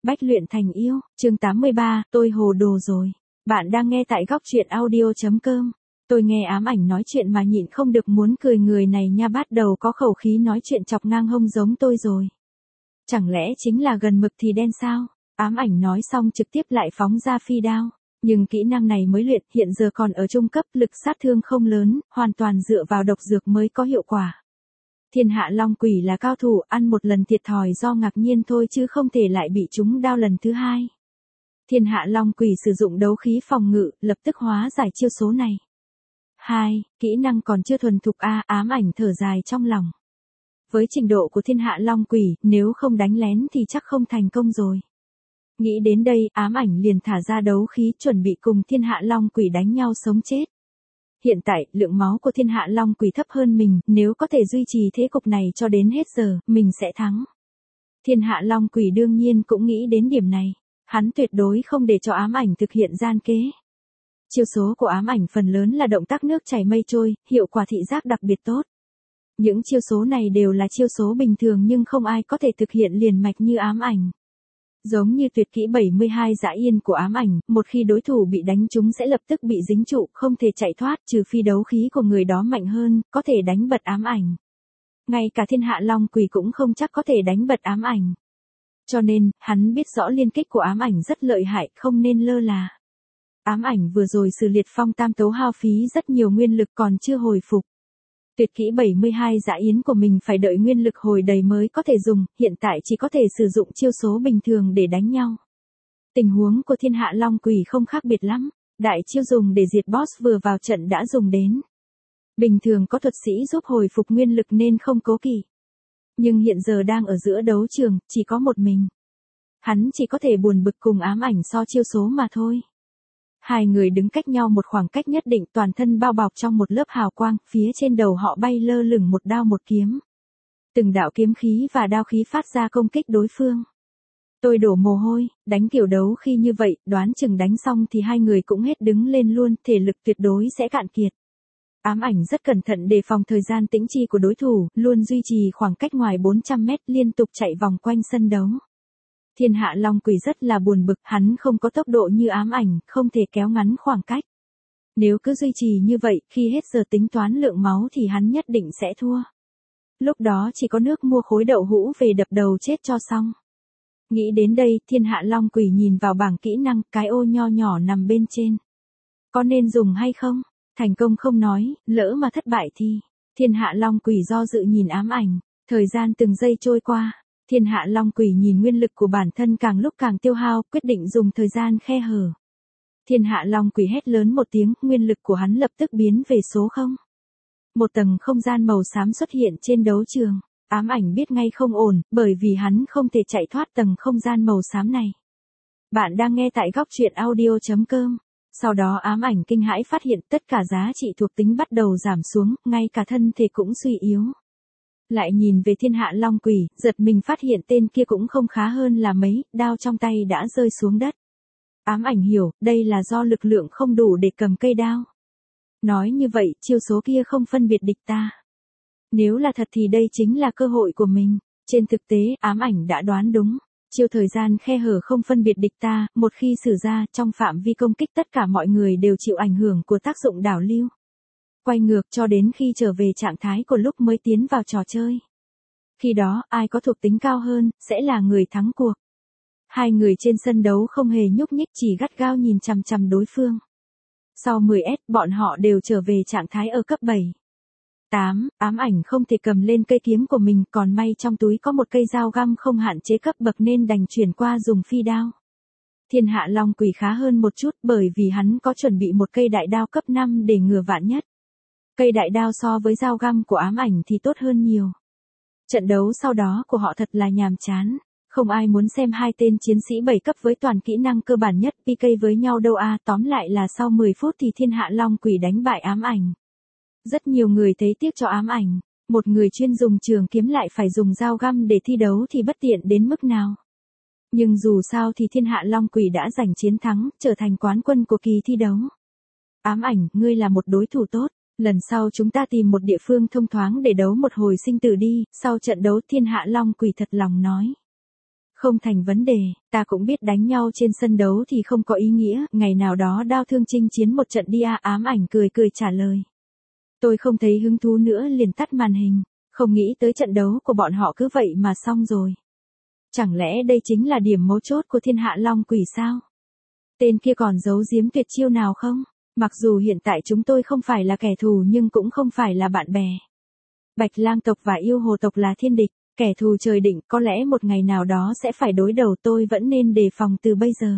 Bách luyện thành yêu, chương 83, tôi hồ đồ rồi. Bạn đang nghe tại góc truyện audio.com. Tôi nghe ám ảnh nói chuyện mà nhịn không được muốn cười, người này nha, bắt đầu có khẩu khí nói chuyện chọc ngang hông giống tôi rồi. Chẳng lẽ chính là gần mực thì đen sao? Ám ảnh nói xong trực tiếp lại phóng ra phi đao. Nhưng kỹ năng này mới luyện, hiện giờ còn ở trung cấp, lực sát thương không lớn, hoàn toàn dựa vào độc dược mới có hiệu quả. Thiên hạ long quỷ là cao thủ, ăn một lần thiệt thòi do ngạc nhiên thôi chứ không thể lại bị trúng đao lần thứ hai. Thiên hạ long quỷ sử dụng đấu khí phòng ngự, lập tức hóa giải chiêu số này. 2. Kỹ năng còn chưa thuần thục a, ám ảnh thở dài trong lòng. Với trình độ của thiên hạ long quỷ, nếu không đánh lén thì chắc không thành công rồi. Nghĩ đến đây, ám ảnh liền thả ra đấu khí chuẩn bị cùng thiên hạ long quỷ đánh nhau sống chết. Hiện tại, lượng máu của thiên hạ long quỷ thấp hơn mình, nếu có thể duy trì thế cục này cho đến hết giờ, mình sẽ thắng. Thiên hạ long quỷ đương nhiên cũng nghĩ đến điểm này. Hắn tuyệt đối không để cho ám ảnh thực hiện gian kế. Chiêu số của ám ảnh phần lớn là động tác nước chảy mây trôi, hiệu quả thị giác đặc biệt tốt. Những chiêu số này đều là chiêu số bình thường nhưng không ai có thể thực hiện liền mạch như ám ảnh. Giống như tuyệt kỹ 72 dã yên của ám ảnh, một khi đối thủ bị đánh trúng sẽ lập tức bị dính trụ, không thể chạy thoát, trừ phi đấu khí của người đó mạnh hơn, có thể đánh bật ám ảnh. Ngay cả thiên hạ long quỷ cũng không chắc có thể đánh bật ám ảnh. Cho nên, hắn biết rõ liên kích của ám ảnh rất lợi hại, không nên lơ là. Ám ảnh vừa rồi sử liệt phong tam tấu hao phí rất nhiều nguyên lực còn chưa hồi phục. Tuyệt kỹ 72 dã yến của mình phải đợi nguyên lực hồi đầy mới có thể dùng, hiện tại chỉ có thể sử dụng chiêu số bình thường để đánh nhau. Tình huống của thiên hạ long quỷ không khác biệt lắm, đại chiêu dùng để diệt boss vừa vào trận đã dùng đến. Bình thường có thuật sĩ giúp hồi phục nguyên lực nên không cố kỵ. Nhưng hiện giờ đang ở giữa đấu trường, chỉ có một mình. Hắn chỉ có thể buồn bực cùng ám ảnh so chiêu số mà thôi. Hai người đứng cách nhau một khoảng cách nhất định, toàn thân bao bọc trong một lớp hào quang, phía trên đầu họ bay lơ lửng một đao một kiếm. Từng đạo kiếm khí và đao khí phát ra công kích đối phương. Tôi đổ mồ hôi, đánh kiểu đấu khi như vậy, đoán chừng đánh xong thì hai người cũng hết đứng lên luôn, thể lực tuyệt đối sẽ cạn kiệt. Ám ảnh rất cẩn thận đề phòng thời gian tĩnh chi của đối thủ, luôn duy trì khoảng cách ngoài 400 mét liên tục chạy vòng quanh sân đấu. Thiên hạ long quỷ rất là buồn bực, hắn không có tốc độ như ám ảnh, không thể kéo ngắn khoảng cách. Nếu cứ duy trì như vậy, khi hết giờ tính toán lượng máu thì hắn nhất định sẽ thua. Lúc đó chỉ có nước mua khối đậu hũ về đập đầu chết cho xong. Nghĩ đến đây, thiên hạ long quỷ nhìn vào bảng kỹ năng, cái ô nho nhỏ nằm bên trên. Có nên dùng hay không? Thành công không nói, lỡ mà thất bại thì. Thiên hạ long quỷ do dự nhìn ám ảnh, thời gian từng giây trôi qua. Thiên hạ long quỷ nhìn nguyên lực của bản thân càng lúc càng tiêu hao, quyết định dùng thời gian khe hở. Thiên hạ long quỷ hét lớn một tiếng, nguyên lực của hắn lập tức biến về số 0. Một tầng không gian màu xám xuất hiện trên đấu trường. Ám ảnh biết ngay không ổn, bởi vì hắn không thể chạy thoát tầng không gian màu xám này. Bạn đang nghe tại góc truyện audio.com. Sau đó ám ảnh kinh hãi phát hiện tất cả giá trị thuộc tính bắt đầu giảm xuống, ngay cả thân thể cũng suy yếu. Lại nhìn về thiên hạ long quỷ, giật mình phát hiện tên kia cũng không khá hơn là mấy, đao trong tay đã rơi xuống đất. Ám ảnh hiểu, đây là do lực lượng không đủ để cầm cây đao. Nói như vậy, chiêu số kia không phân biệt địch ta. Nếu là thật thì đây chính là cơ hội của mình. Trên thực tế, ám ảnh đã đoán đúng. Chiêu thời gian khe hở không phân biệt địch ta, một khi sử ra, trong phạm vi công kích tất cả mọi người đều chịu ảnh hưởng của tác dụng đảo lưu. Quay ngược cho đến khi trở về trạng thái của lúc mới tiến vào trò chơi. Khi đó, ai có thuộc tính cao hơn, sẽ là người thắng cuộc. Hai người trên sân đấu không hề nhúc nhích, chỉ gắt gao nhìn chằm chằm đối phương. Sau 10S, bọn họ đều trở về trạng thái ở cấp 7. 8. Ám ảnh không thể cầm lên cây kiếm của mình, còn may trong túi có một cây dao găm không hạn chế cấp bậc nên đành chuyển qua dùng phi đao. Thiên hạ long quỷ khá hơn một chút bởi vì hắn có chuẩn bị một cây đại đao cấp 5 để ngừa vạn nhất. Cây đại đao so với dao găm của ám ảnh thì tốt hơn nhiều. Trận đấu sau đó của họ thật là nhàm chán. Không ai muốn xem hai tên chiến sĩ 7 cấp với toàn kỹ năng cơ bản nhất PK với nhau đâu a. Tóm lại là sau 10 phút thì thiên hạ long quỷ đánh bại ám ảnh. Rất nhiều người thấy tiếc cho ám ảnh. Một người chuyên dùng trường kiếm lại phải dùng dao găm để thi đấu thì bất tiện đến mức nào. Nhưng dù sao thì thiên hạ long quỷ đã giành chiến thắng, trở thành quán quân của kỳ thi đấu. Ám ảnh, ngươi là một đối thủ tốt. Lần sau chúng ta tìm một địa phương thông thoáng để đấu một hồi sinh tử đi. Sau trận đấu thiên hạ long quỷ thật lòng nói. Không thành vấn đề, ta cũng biết đánh nhau trên sân đấu thì không có ý nghĩa, ngày nào đó đao thương chinh chiến một trận đi à, ám ảnh cười cười trả lời. Tôi không thấy hứng thú nữa liền tắt màn hình, không nghĩ tới trận đấu của bọn họ cứ vậy mà xong rồi. Chẳng lẽ đây chính là điểm mấu chốt của thiên hạ long quỷ sao? Tên kia còn giấu giếm tuyệt chiêu nào không? Mặc dù hiện tại chúng tôi không phải là kẻ thù nhưng cũng không phải là bạn bè. Bạch Lang tộc và yêu hồ tộc là thiên địch, kẻ thù trời định, có lẽ một ngày nào đó sẽ phải đối đầu, tôi vẫn nên đề phòng từ bây giờ.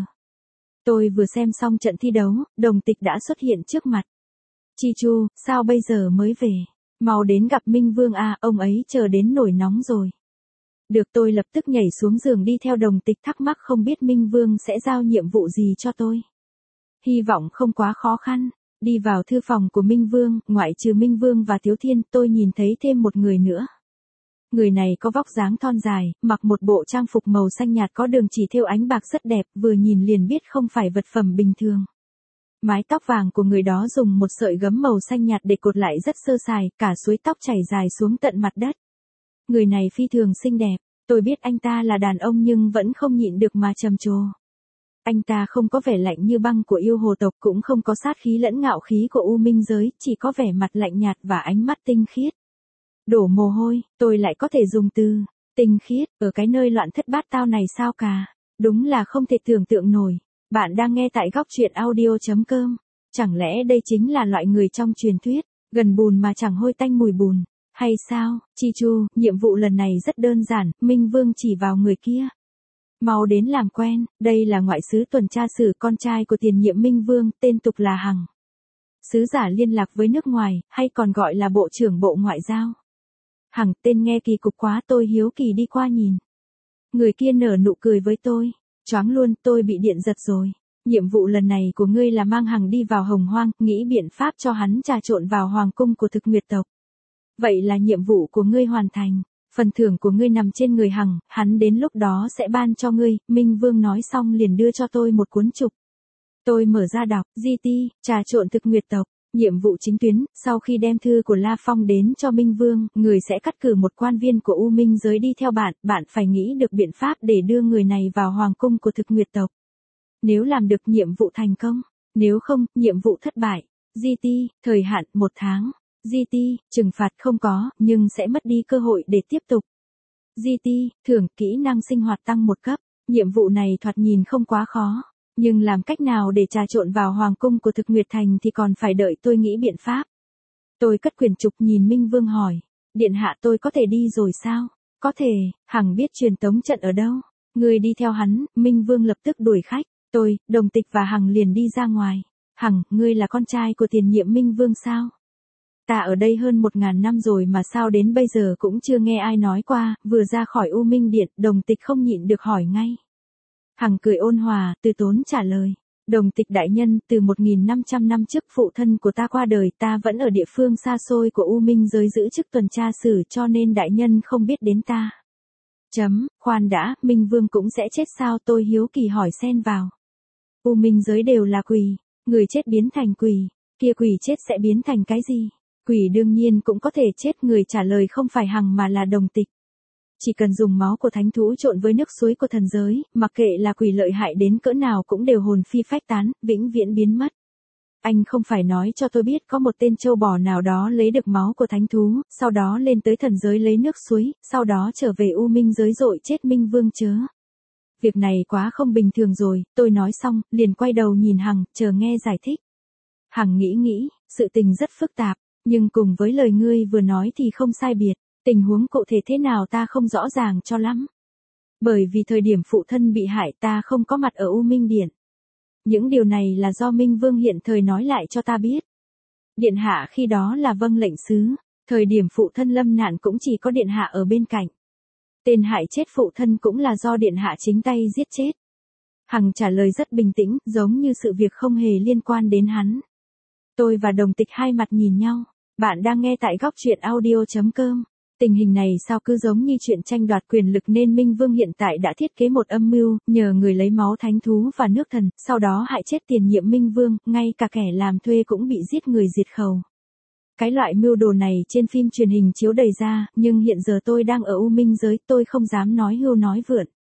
Tôi vừa xem xong trận thi đấu, Đồng Tịch đã xuất hiện trước mặt. Chi Chu, sao bây giờ mới về? Mau đến gặp Minh Vương à, ông ấy chờ đến nổi nóng rồi. Được, tôi lập tức nhảy xuống giường đi theo Đồng Tịch, thắc mắc không biết Minh Vương sẽ giao nhiệm vụ gì cho tôi. Hy vọng không quá khó khăn. Đi vào thư phòng của Minh Vương, ngoại trừ Minh Vương và Tiếu Thiên, tôi nhìn thấy thêm một người nữa. Người này có vóc dáng thon dài, mặc một bộ trang phục màu xanh nhạt có đường chỉ thêu ánh bạc rất đẹp, vừa nhìn liền biết không phải vật phẩm bình thường. Mái tóc vàng của người đó dùng một sợi gấm màu xanh nhạt để cột lại rất sơ sài, cả suối tóc chảy dài xuống tận mặt đất. Người này phi thường xinh đẹp, tôi biết anh ta là đàn ông nhưng vẫn không nhịn được mà trầm trồ. Anh ta không có vẻ lạnh như băng của yêu hồ tộc, cũng không có sát khí lẫn ngạo khí của U Minh giới, chỉ có vẻ mặt lạnh nhạt và ánh mắt tinh khiết. Đổ mồ hôi, tôi lại có thể dùng từ tinh khiết ở cái nơi loạn thất bát tao này sao cả. Đúng là không thể tưởng tượng nổi. Bạn đang nghe tại góc truyện audio.com. Chẳng lẽ đây chính là loại người trong truyền thuyết, gần bùn mà chẳng hôi tanh mùi bùn, hay sao? Chi Chu, nhiệm vụ lần này rất đơn giản, Minh Vương chỉ vào người kia. Mau đến làm quen, đây là ngoại sứ tuần tra sử, con trai của tiền nhiệm Minh Vương, tên tục là Hằng. Sứ giả liên lạc với nước ngoài, hay còn gọi là Bộ trưởng Bộ Ngoại giao. Hằng, tên nghe kỳ cục quá, tôi hiếu kỳ đi qua nhìn. Người kia nở nụ cười với tôi. Choáng luôn, tôi bị điện giật rồi. Nhiệm vụ lần này của ngươi là mang Hằng đi vào Hồng Hoang, nghĩ biện pháp cho hắn trà trộn vào hoàng cung của Thực Nguyệt tộc. Vậy là nhiệm vụ của ngươi hoàn thành. Phần thưởng của ngươi nằm trên người Hằng, hắn đến lúc đó sẽ ban cho ngươi. Minh Vương nói xong liền đưa cho tôi một cuốn trục. Tôi mở ra đọc, GT, trà trộn Thực Nguyệt tộc. Nhiệm vụ chính tuyến, sau khi đem thư của La Phong đến cho Minh Vương, người sẽ cắt cử một quan viên của U Minh giới đi theo bạn, bạn phải nghĩ được biện pháp để đưa người này vào hoàng cung của Thực Nguyệt tộc. Nếu làm được nhiệm vụ thành công, nếu không, nhiệm vụ thất bại. GT, thời hạn 1 tháng. GT, trừng phạt không có, nhưng sẽ mất đi cơ hội để tiếp tục. GT, thưởng kỹ năng sinh hoạt tăng 1 cấp. Nhiệm vụ này thoạt nhìn không quá khó. Nhưng làm cách nào để trà trộn vào hoàng cung của Thực Nguyệt Thành thì còn phải đợi tôi nghĩ biện pháp. Tôi cất quyển trục nhìn Minh Vương hỏi. Điện hạ, tôi có thể đi rồi sao? Có thể, Hằng biết truyền tống trận ở đâu. Người đi theo hắn. Minh Vương lập tức đuổi khách. Tôi, Đồng Tịch và Hằng liền đi ra ngoài. Hằng, ngươi là con trai của tiền nhiệm Minh Vương sao? Ta ở đây hơn 1000 năm rồi mà sao đến bây giờ cũng chưa nghe ai nói qua. Vừa ra khỏi U Minh Điện, Đồng Tịch không nhịn được hỏi ngay. Hằng cười ôn hòa, từ tốn trả lời. Đồng Tịch đại nhân, từ 1500 năm trước phụ thân của ta qua đời, ta vẫn ở địa phương xa xôi của U Minh giới giữ chức tuần tra sử, cho nên đại nhân không biết đến ta. Khoan đã, Minh Vương cũng sẽ chết sao? Tôi hiếu kỳ hỏi xen vào. U Minh giới đều là quỷ, người chết biến thành quỷ, kia quỷ chết sẽ biến thành cái gì? Quỷ đương nhiên cũng có thể chết, người trả lời không phải Hằng mà là Đồng Tịch. Chỉ cần dùng máu của thánh thú trộn với nước suối của thần giới, mặc kệ là quỷ lợi hại đến cỡ nào cũng đều hồn phi phách tán, vĩnh viễn biến mất. Anh không phải nói cho tôi biết có một tên trâu bò nào đó lấy được máu của thánh thú, sau đó lên tới thần giới lấy nước suối, sau đó trở về U Minh giới dội chết Minh Vương chớ. Việc này quá không bình thường rồi, tôi nói xong, liền quay đầu nhìn Hằng, chờ nghe giải thích. Hằng nghĩ, sự tình rất phức tạp, nhưng cùng với lời ngươi vừa nói thì không sai biệt. Tình huống cụ thể thế nào ta không rõ ràng cho lắm. Bởi vì thời điểm phụ thân bị hại ta không có mặt ở U Minh Điện. Những điều này là do Minh Vương hiện thời nói lại cho ta biết. Điện hạ khi đó là vâng lệnh sứ, thời điểm phụ thân lâm nạn cũng chỉ có điện hạ ở bên cạnh. Tên hại chết phụ thân cũng là do điện hạ chính tay giết chết. Hằng trả lời rất bình tĩnh, giống như sự việc không hề liên quan đến hắn. Tôi và Đồng Tịch hai mặt nhìn nhau. Bạn đang nghe tại góc truyện audio.com. Tình hình này sao cứ giống như chuyện tranh đoạt quyền lực, nên Minh Vương hiện tại đã thiết kế một âm mưu, nhờ người lấy máu thánh thú và nước thần, sau đó hại chết tiền nhiệm Minh Vương, ngay cả kẻ làm thuê cũng bị giết người diệt khẩu. Cái loại mưu đồ này trên phim truyền hình chiếu đầy ra, nhưng hiện giờ tôi đang ở U Minh giới, tôi không dám nói hưu nói vượn.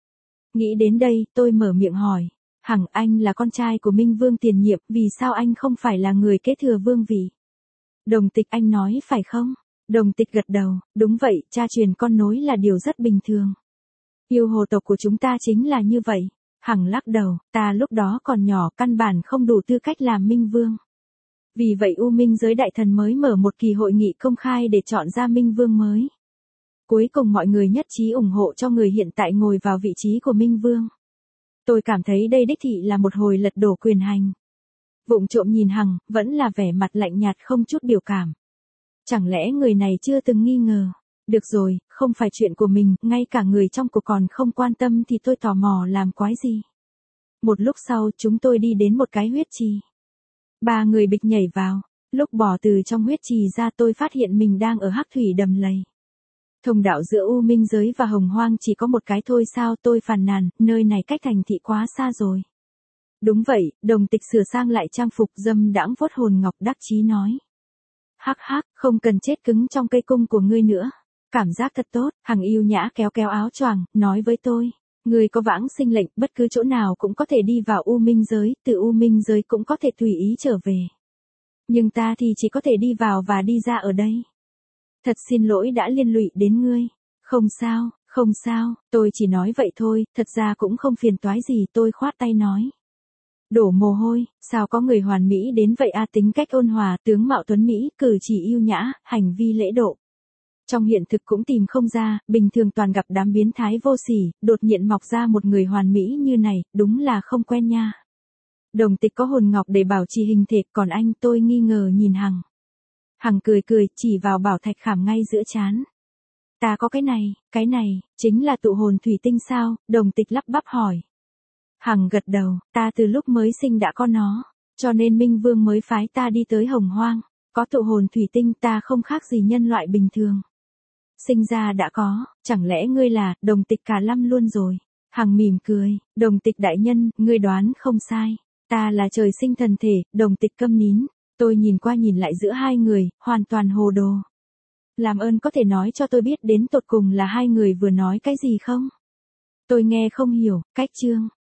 Nghĩ đến đây, tôi mở miệng hỏi. Hằng, anh là con trai của Minh Vương tiền nhiệm, vì sao anh không phải là người kế thừa vương vị? Đồng Tịch, anh nói phải không? Đồng Tịch gật đầu, đúng vậy, cha truyền con nối là điều rất bình thường. Yêu hồ tộc của chúng ta chính là như vậy. Hằng lắc đầu, ta lúc đó còn nhỏ, căn bản không đủ tư cách làm Minh Vương. Vì vậy U Minh giới đại thần mới mở một kỳ hội nghị công khai để chọn ra Minh Vương mới. Cuối cùng mọi người nhất trí ủng hộ cho người hiện tại ngồi vào vị trí của Minh Vương. Tôi cảm thấy đây đích thị là một hồi lật đổ quyền hành. Vụng trộm nhìn Hằng, vẫn là vẻ mặt lạnh nhạt không chút biểu cảm. Chẳng lẽ người này chưa từng nghi ngờ? Được rồi, không phải chuyện của mình, ngay cả người trong cuộc còn không quan tâm thì tôi tò mò làm quái gì. Một lúc sau chúng tôi đi đến một cái huyết trì. 3 người bịch nhảy vào. Lúc bỏ từ trong huyết trì ra tôi phát hiện mình đang ở hắc thủy đầm lầy. Thông đạo giữa U Minh giới và Hồng Hoang chỉ có một cái thôi sao, tôi phàn nàn, nơi này cách thành thị quá xa rồi. Đúng vậy, Đồng Tịch sửa sang lại trang phục dâm đãng vuốt hồn ngọc đắc chí nói. Hắc hắc, không cần chết cứng trong cây cung của ngươi nữa. Cảm giác thật tốt, Hằng yêu nhã kéo kéo áo choàng, nói với tôi. Ngươi có vãng sinh lệnh, bất cứ chỗ nào cũng có thể đi vào U Minh giới, từ U Minh giới cũng có thể tùy ý trở về. Nhưng ta thì chỉ có thể đi vào và đi ra ở đây. Thật xin lỗi đã liên lụy đến ngươi. Không sao, tôi chỉ nói vậy thôi, thật ra cũng không phiền toái gì, tôi khoát tay nói. Đổ mồ hôi, sao có người hoàn mỹ đến vậy a, tính cách ôn hòa, tướng mạo tuấn mỹ, cử chỉ yêu nhã, hành vi lễ độ. Trong hiện thực cũng tìm không ra, bình thường toàn gặp đám biến thái vô sỉ, đột nhiên mọc ra một người hoàn mỹ như này, đúng là không quen nha. Đồng Tịch có hồn ngọc để bảo trì hình thể, còn anh, tôi nghi ngờ nhìn Hằng. Hằng cười cười, chỉ vào bảo thạch khảm ngay giữa trán. Ta có cái này, chính là tụ hồn thủy tinh sao? Đồng Tịch lắp bắp hỏi. Hằng gật đầu, ta từ lúc mới sinh đã có nó, cho nên Minh Vương mới phái ta đi tới Hồng Hoang, có tụ hồn thủy tinh ta không khác gì nhân loại bình thường. Sinh ra đã có, chẳng lẽ ngươi là, Đồng Tịch cả lăm luôn rồi. Hằng mỉm cười, Đồng Tịch đại nhân, ngươi đoán không sai, ta là trời sinh thần thể. Đồng Tịch câm nín, tôi nhìn qua nhìn lại giữa hai người, hoàn toàn hồ đồ. Làm ơn có thể nói cho tôi biết đến tột cùng là hai người vừa nói cái gì không? Tôi nghe không hiểu, cách chương.